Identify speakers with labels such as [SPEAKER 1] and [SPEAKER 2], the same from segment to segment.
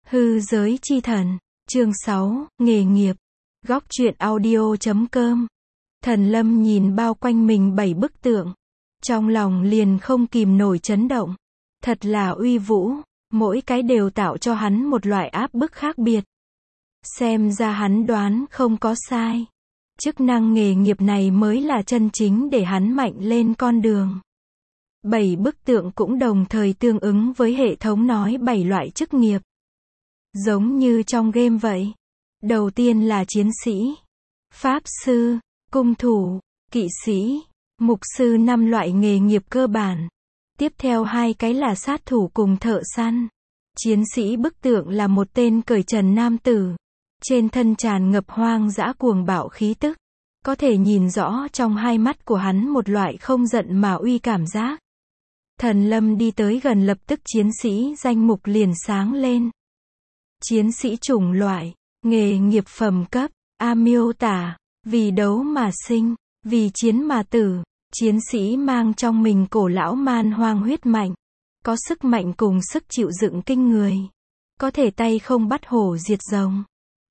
[SPEAKER 1] Hư giới chi thần, chương 6, nghề nghiệp. Góc truyện audio.com. Thần Lâm nhìn bao quanh mình 7 bức tượng. Trong lòng liền không kìm nổi chấn động. Thật là uy vũ, mỗi cái đều tạo cho hắn một loại áp bức khác biệt. Xem ra hắn đoán không có sai. Chức năng nghề nghiệp này mới là chân chính để hắn mạnh lên con đường. 7 bức tượng cũng đồng thời tương ứng với hệ thống nói 7 loại chức nghiệp. Giống như trong game vậy. Đầu tiên là chiến sĩ, pháp sư, cung thủ, kỵ sĩ, mục sư, 5 loại nghề nghiệp cơ bản. Tiếp theo 2 cái là sát thủ cùng thợ săn. Chiến sĩ bức tượng là một tên cởi trần nam tử. Trên thân tràn ngập hoang dã cuồng bạo khí tức. Có thể nhìn rõ trong hai mắt của hắn một loại không giận mà uy cảm giác. Thần Lâm đi tới gần, lập tức chiến sĩ danh mục liền sáng lên. Chiến sĩ chủng loại, nghề nghiệp phẩm cấp, miêu tả, vì đấu mà sinh, vì chiến mà tử. Chiến sĩ mang trong mình cổ lão man hoang huyết mạnh, có sức mạnh cùng sức chịu đựng kinh người, có thể tay không bắt hổ diệt rồng.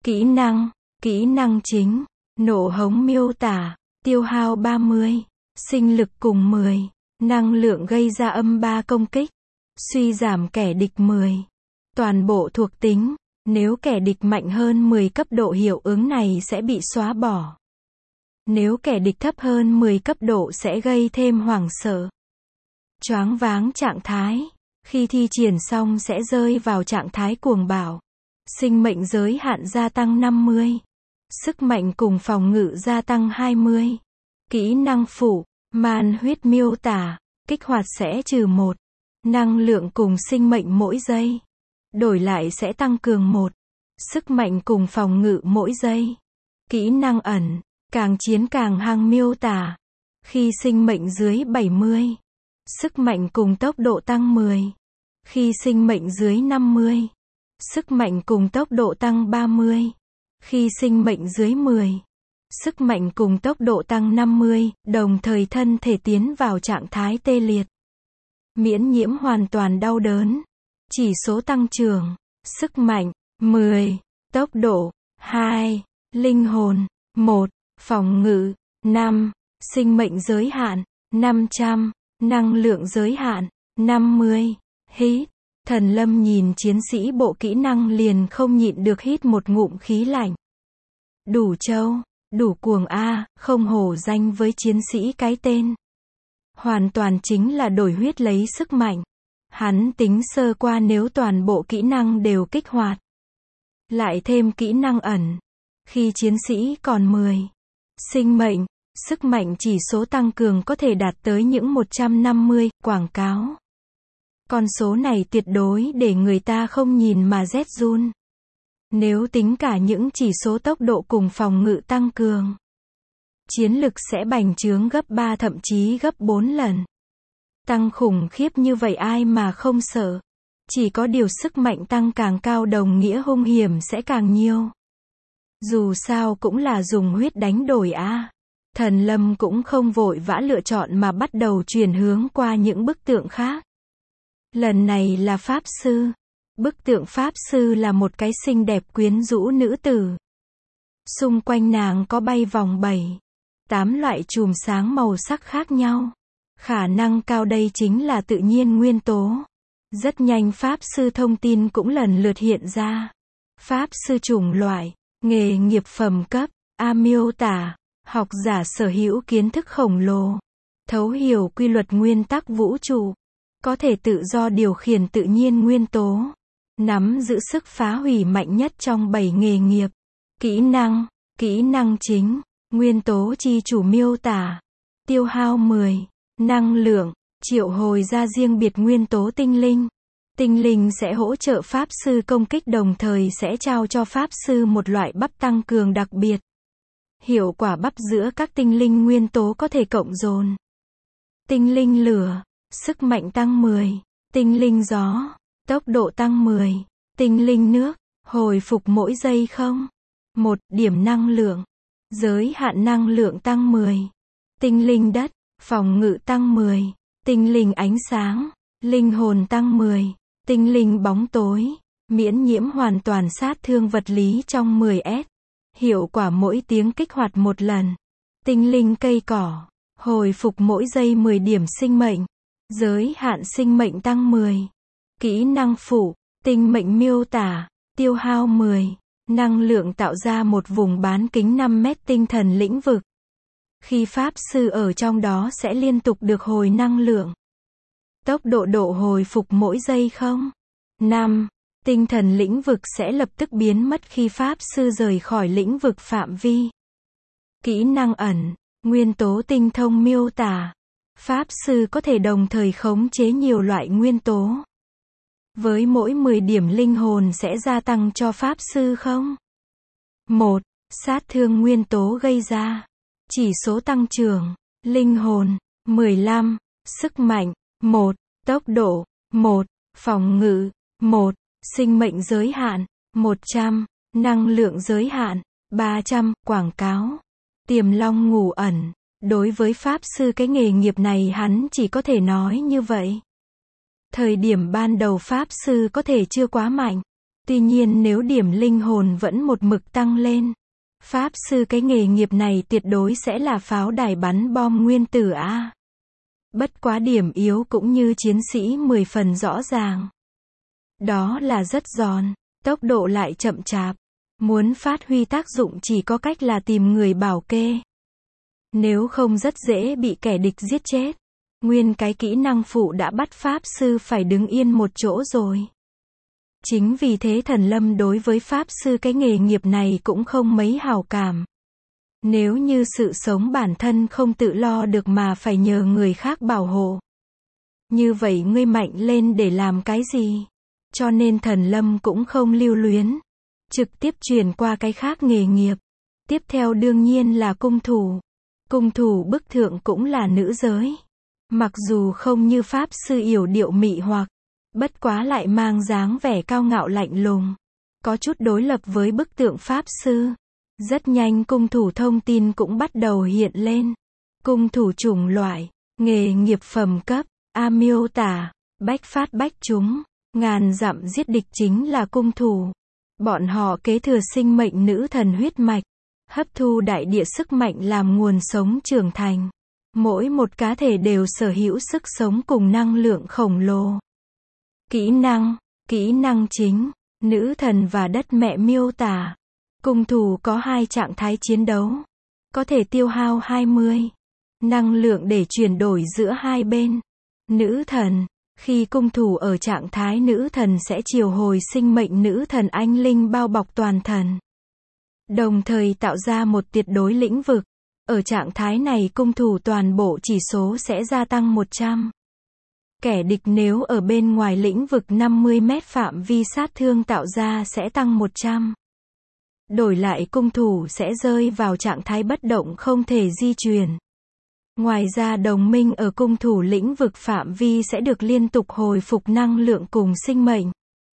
[SPEAKER 1] Kỹ năng chính, nổ hống miêu tả, tiêu hao 30, sinh lực cùng 10, năng lượng gây ra âm 3 công kích, suy giảm kẻ địch 10. Toàn bộ thuộc tính, nếu kẻ địch mạnh hơn 10 cấp độ hiệu ứng này sẽ bị xóa bỏ. Nếu kẻ địch thấp hơn 10 cấp độ sẽ gây thêm hoảng sợ, choáng váng trạng thái. Khi thi triển xong sẽ rơi vào trạng thái cuồng bạo. Sinh mệnh giới hạn gia tăng 50. Sức mạnh cùng phòng ngự gia tăng 20. Kỹ năng phụ, man huyết miêu tả, kích hoạt sẽ trừ 1. Năng lượng cùng sinh mệnh mỗi giây. Đổi lại sẽ tăng cường 1. Sức mạnh cùng phòng ngự mỗi giây. Kỹ năng ẩn, càng chiến càng hăng miêu tả. Khi sinh mệnh dưới 70. Sức mạnh cùng tốc độ tăng 10. Khi sinh mệnh dưới 50. Sức mạnh cùng tốc độ tăng 30. Khi sinh mệnh dưới 10. Sức mạnh cùng tốc độ tăng 50, đồng thời thân thể tiến vào trạng thái tê liệt. Miễn nhiễm hoàn toàn đau đớn. Chỉ số tăng trưởng, sức mạnh, 10, tốc độ, 2, linh hồn, 1, phòng ngự, 5, sinh mệnh giới hạn, 500, năng lượng giới hạn, 50, hít. Thần Lâm nhìn chiến sĩ bộ kỹ năng liền không nhịn được hít một ngụm khí lạnh. Đủ trâu, đủ cuồng không hổ danh với chiến sĩ cái tên. Hoàn toàn chính là đổi huyết lấy sức mạnh. Hắn tính sơ qua, nếu toàn bộ kỹ năng đều kích hoạt, lại thêm kỹ năng ẩn, khi chiến sĩ còn 10 sinh mệnh, sức mạnh chỉ số tăng cường có thể đạt tới những 150, quảng cáo. Con số này tuyệt đối để người ta không nhìn mà rét run. Nếu tính cả những chỉ số tốc độ cùng phòng ngự tăng cường, chiến lực sẽ bành trướng gấp 3 thậm chí gấp 4 lần. Tăng khủng khiếp như vậy ai mà không sợ. Chỉ có điều sức mạnh tăng càng cao đồng nghĩa hung hiểm sẽ càng nhiều. Dù sao cũng là dùng huyết đánh đổi Thần Lâm cũng không vội vã lựa chọn mà bắt đầu chuyển hướng qua những bức tượng khác. Lần này là pháp sư. Bức tượng pháp sư là một cái xinh đẹp quyến rũ nữ tử. Xung quanh nàng có bay vòng 8 loại chùm sáng màu sắc khác nhau. Khả năng cao đây chính là tự nhiên nguyên tố. Rất nhanh pháp sư thông tin cũng lần lượt hiện ra. Pháp sư chủng loại, nghề nghiệp phẩm cấp, miêu tả, học giả sở hữu kiến thức khổng lồ, thấu hiểu quy luật nguyên tắc vũ trụ, có thể tự do điều khiển tự nhiên nguyên tố, nắm giữ sức phá hủy mạnh nhất trong 7 nghề nghiệp. Kỹ năng chính, nguyên tố chi chủ miêu tả, tiêu hao 10, năng lượng, triệu hồi ra riêng biệt nguyên tố tinh linh. Tinh linh sẽ hỗ trợ pháp sư công kích, đồng thời sẽ trao cho pháp sư một loại bắp tăng cường đặc biệt. Hiệu quả bắp giữa các tinh linh nguyên tố có thể cộng dồn. Tinh linh lửa, sức mạnh tăng 10. Tinh linh gió, tốc độ tăng 10. Tinh linh nước, hồi phục mỗi giây 1 điểm năng lượng. Giới hạn năng lượng tăng 10. Tinh linh đất, phòng ngự tăng 10. Tinh linh ánh sáng, linh hồn tăng 10. Tinh linh bóng tối, Miễn nhiễm hoàn toàn sát thương vật lý trong 10S. Hiệu quả mỗi tiếng kích hoạt một lần. Tinh linh cây cỏ. Hồi phục mỗi giây 10 điểm sinh mệnh. Giới hạn sinh mệnh tăng 10. Kỹ năng phụ. Tinh mệnh miêu tả. Tiêu hao 10. Năng lượng tạo ra một vùng bán kính 5 mét tinh thần lĩnh vực. Khi Pháp Sư ở trong đó sẽ liên tục được hồi năng lượng. Tốc độ hồi phục mỗi giây không? 5. Tinh thần lĩnh vực sẽ lập tức biến mất khi Pháp Sư rời khỏi lĩnh vực phạm vi. Kỹ năng ẩn. Nguyên tố tinh thông miêu tả. Pháp Sư có thể đồng thời khống chế nhiều loại nguyên tố. Với mỗi 10 điểm linh hồn sẽ gia tăng cho Pháp Sư không? 1. Sát thương nguyên tố gây ra. Chỉ số tăng trưởng. Linh hồn. 15. Sức mạnh. 1. Tốc độ. 1. Phòng ngự. 1. Sinh mệnh giới hạn. 100. Năng lượng giới hạn. 300. Quảng cáo. Tiềm long ngủ ẩn. Đối với Pháp Sư cái nghề nghiệp này hắn chỉ có thể nói như vậy. Thời điểm ban đầu Pháp Sư có thể chưa quá mạnh. Tuy nhiên nếu điểm linh hồn vẫn một mực tăng lên, Pháp Sư cái nghề nghiệp này tuyệt đối sẽ là pháo đài bắn bom nguyên tử a. Bất quá điểm yếu cũng như chiến sĩ 10 phần rõ ràng. Đó là rất giòn, tốc độ lại chậm chạp. Muốn phát huy tác dụng chỉ có cách là tìm người bảo kê. Nếu không rất dễ bị kẻ địch giết chết. Nguyên cái kỹ năng phụ đã bắt Pháp Sư phải đứng yên một chỗ rồi. Chính vì thế Thần Lâm đối với Pháp Sư cái nghề nghiệp này cũng không mấy hảo cảm. Nếu như sự sống bản thân không tự lo được mà phải nhờ người khác bảo hộ. Như vậy ngươi mạnh lên để làm cái gì? Cho nên Thần Lâm cũng không lưu luyến. Trực tiếp chuyển qua cái khác nghề nghiệp. Tiếp theo đương nhiên là cung thủ. Cung thủ bức thượng cũng là nữ giới. Mặc dù không như Pháp Sư yểu điệu mị hoặc, bất quá lại mang dáng vẻ cao ngạo lạnh lùng. Có chút đối lập với bức tượng Pháp Sư. Rất nhanh cung thủ thông tin cũng bắt đầu hiện lên. Cung thủ chủng loại, nghề nghiệp phẩm cấp, miêu tả, bách phát bách trúng, ngàn dặm giết địch chính là cung thủ. Bọn họ kế thừa sinh mệnh nữ thần huyết mạch, hấp thu đại địa sức mạnh làm nguồn sống trưởng thành. Mỗi một cá thể đều sở hữu sức sống cùng năng lượng khổng lồ. Kỹ năng chính, nữ thần và đất mẹ miêu tả. Cung thủ có hai trạng thái chiến đấu. Có thể tiêu hao 20 năng lượng để chuyển đổi giữa hai bên. Nữ thần, khi cung thủ ở trạng thái nữ thần sẽ triệu hồi sinh mệnh nữ thần anh linh bao bọc toàn thần. Đồng thời tạo ra một tuyệt đối lĩnh vực. Ở trạng thái này cung thủ toàn bộ chỉ số sẽ gia tăng 100. Kẻ địch nếu ở bên ngoài lĩnh vực 50 mét phạm vi sát thương tạo ra sẽ tăng 100. Đổi lại cung thủ sẽ rơi vào trạng thái bất động không thể di chuyển. Ngoài ra đồng minh ở cung thủ lĩnh vực phạm vi sẽ được liên tục hồi phục năng lượng cùng sinh mệnh.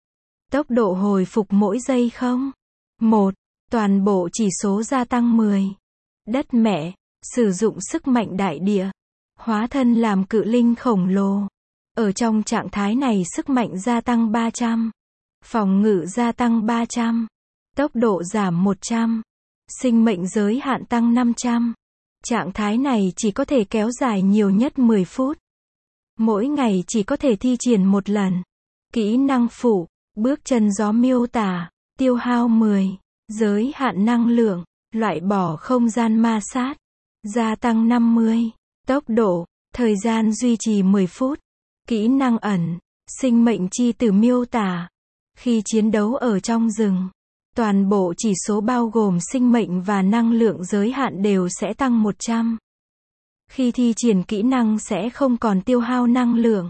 [SPEAKER 1] Tốc độ hồi phục mỗi giây không? 1. Toàn bộ chỉ số gia tăng 10. Đất mẹ, sử dụng sức mạnh đại địa. Hóa thân làm cự linh khổng lồ. Ở trong trạng thái này sức mạnh gia tăng 300. Phòng ngự gia tăng 300. Tốc độ giảm 100. Sinh mệnh giới hạn tăng 500. Trạng thái này chỉ có thể kéo dài nhiều nhất 10 phút. Mỗi ngày chỉ có thể thi triển một lần. Kỹ năng phụ, bước chân gió miêu tả, tiêu hao 10. Giới hạn năng lượng, loại bỏ không gian ma sát. Gia tăng 50. Tốc độ, thời gian duy trì 10 phút. Kỹ năng ẩn, sinh mệnh chi tử miêu tả. Khi chiến đấu ở trong rừng, toàn bộ chỉ số bao gồm sinh mệnh và năng lượng giới hạn đều sẽ tăng 100. Khi thi triển kỹ năng sẽ không còn tiêu hao năng lượng.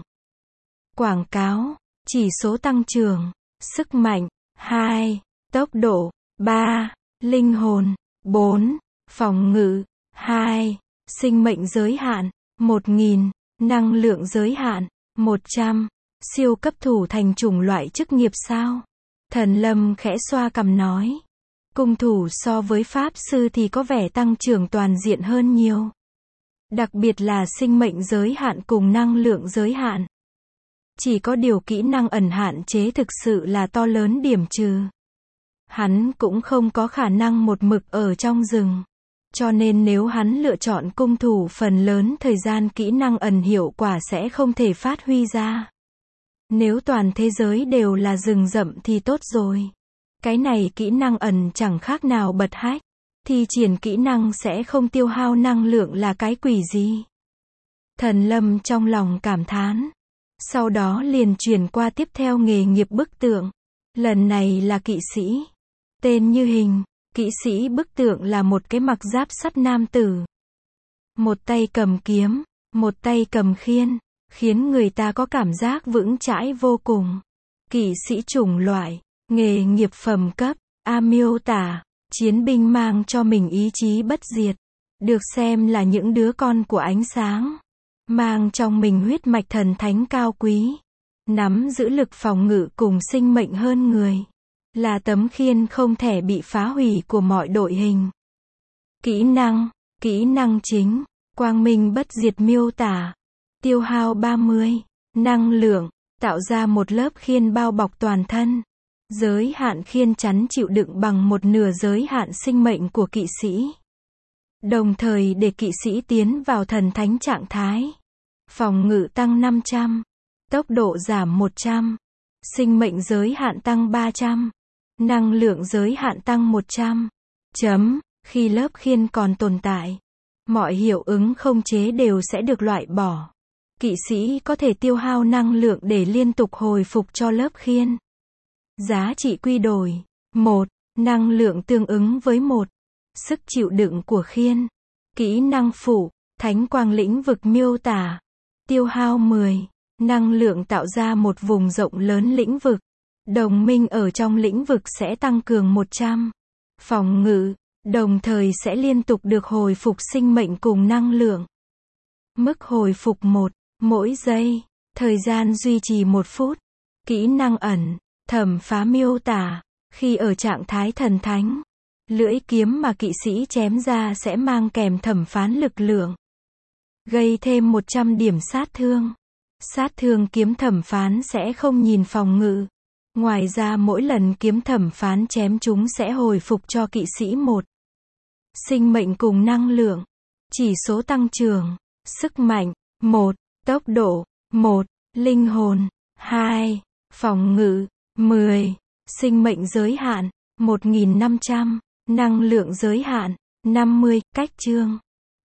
[SPEAKER 1] Quảng cáo, chỉ số tăng trưởng, sức mạnh, 2, tốc độ, 3, linh hồn, 4, phòng ngự, 2, sinh mệnh giới hạn, 1000, năng lượng giới hạn, 100, siêu cấp thủ thành chủng loại chức nghiệp sao? Thần Lâm khẽ xoa cằm nói. Cung thủ so với Pháp Sư thì có vẻ tăng trưởng toàn diện hơn nhiều. Đặc biệt là sinh mệnh giới hạn cùng năng lượng giới hạn. Chỉ có điều kỹ năng ẩn hạn chế thực sự là to lớn điểm trừ. Hắn cũng không có khả năng một mực ở trong rừng. Cho nên nếu hắn lựa chọn cung thủ phần lớn thời gian kỹ năng ẩn hiệu quả sẽ không thể phát huy ra. Nếu toàn thế giới đều là rừng rậm thì tốt rồi. Cái này kỹ năng ẩn chẳng khác nào bật hách. Thi triển kỹ năng sẽ không tiêu hao năng lượng là cái quỷ gì. Thần Lâm trong lòng cảm thán. Sau đó liền chuyển qua tiếp theo nghề nghiệp bức tượng. Lần này là kỵ sĩ. Tên như hình, kỵ sĩ bức tượng là một cái mặc giáp sắt nam tử. Một tay cầm kiếm, một tay cầm khiên, khiến người ta có cảm giác vững chãi vô cùng. Kỵ sĩ chủng loại, nghề nghiệp phẩm cấp, miêu tả, chiến binh mang cho mình ý chí bất diệt. Được xem là những đứa con của ánh sáng. Mang trong mình huyết mạch thần thánh cao quý. Nắm giữ lực phòng ngự cùng sinh mệnh hơn người. Là tấm khiên không thể bị phá hủy của mọi đội hình. Kỹ năng chính, quang minh bất diệt miêu tả. Tiêu hao 30, năng lượng, tạo ra một lớp khiên bao bọc toàn thân. Giới hạn khiên chắn chịu đựng bằng một nửa giới hạn sinh mệnh của kỵ sĩ. Đồng thời để kỵ sĩ tiến vào thần thánh trạng thái. Phòng ngự tăng 500, tốc độ giảm 100, sinh mệnh giới hạn tăng 300, năng lượng giới hạn tăng 100. Khi lớp khiên còn tồn tại, mọi hiệu ứng không chế đều sẽ được loại bỏ. Kỵ sĩ có thể tiêu hao năng lượng để liên tục hồi phục cho lớp khiên. Giá trị quy đổi 1. Năng lượng tương ứng với 1. Sức chịu đựng của khiên. Kỹ năng phụ, thánh quang lĩnh vực miêu tả. Tiêu hao 10. Năng lượng tạo ra một vùng rộng lớn lĩnh vực. Đồng minh ở trong lĩnh vực sẽ tăng cường 100. Phòng ngự, đồng thời sẽ liên tục được hồi phục sinh mệnh cùng năng lượng. Mức hồi phục 1. Mỗi giây. Thời gian duy trì 1 phút. Kỹ năng ẩn, thẩm phá miêu tả. Khi ở trạng thái thần thánh, lưỡi kiếm mà kỵ sĩ chém ra sẽ mang kèm thẩm phán lực lượng. Gây thêm 100 điểm sát thương. Sát thương kiếm thẩm phán sẽ không nhìn phòng ngự. Ngoài ra mỗi lần kiếm thẩm phán chém chúng sẽ hồi phục cho kỵ sĩ 1. Sinh mệnh cùng năng lượng. Chỉ số tăng trưởng. Sức mạnh 1. Tốc độ 1. Linh hồn 2. Phòng ngự 10. Sinh mệnh giới hạn 1500. Năng lượng giới hạn 50. Cách chương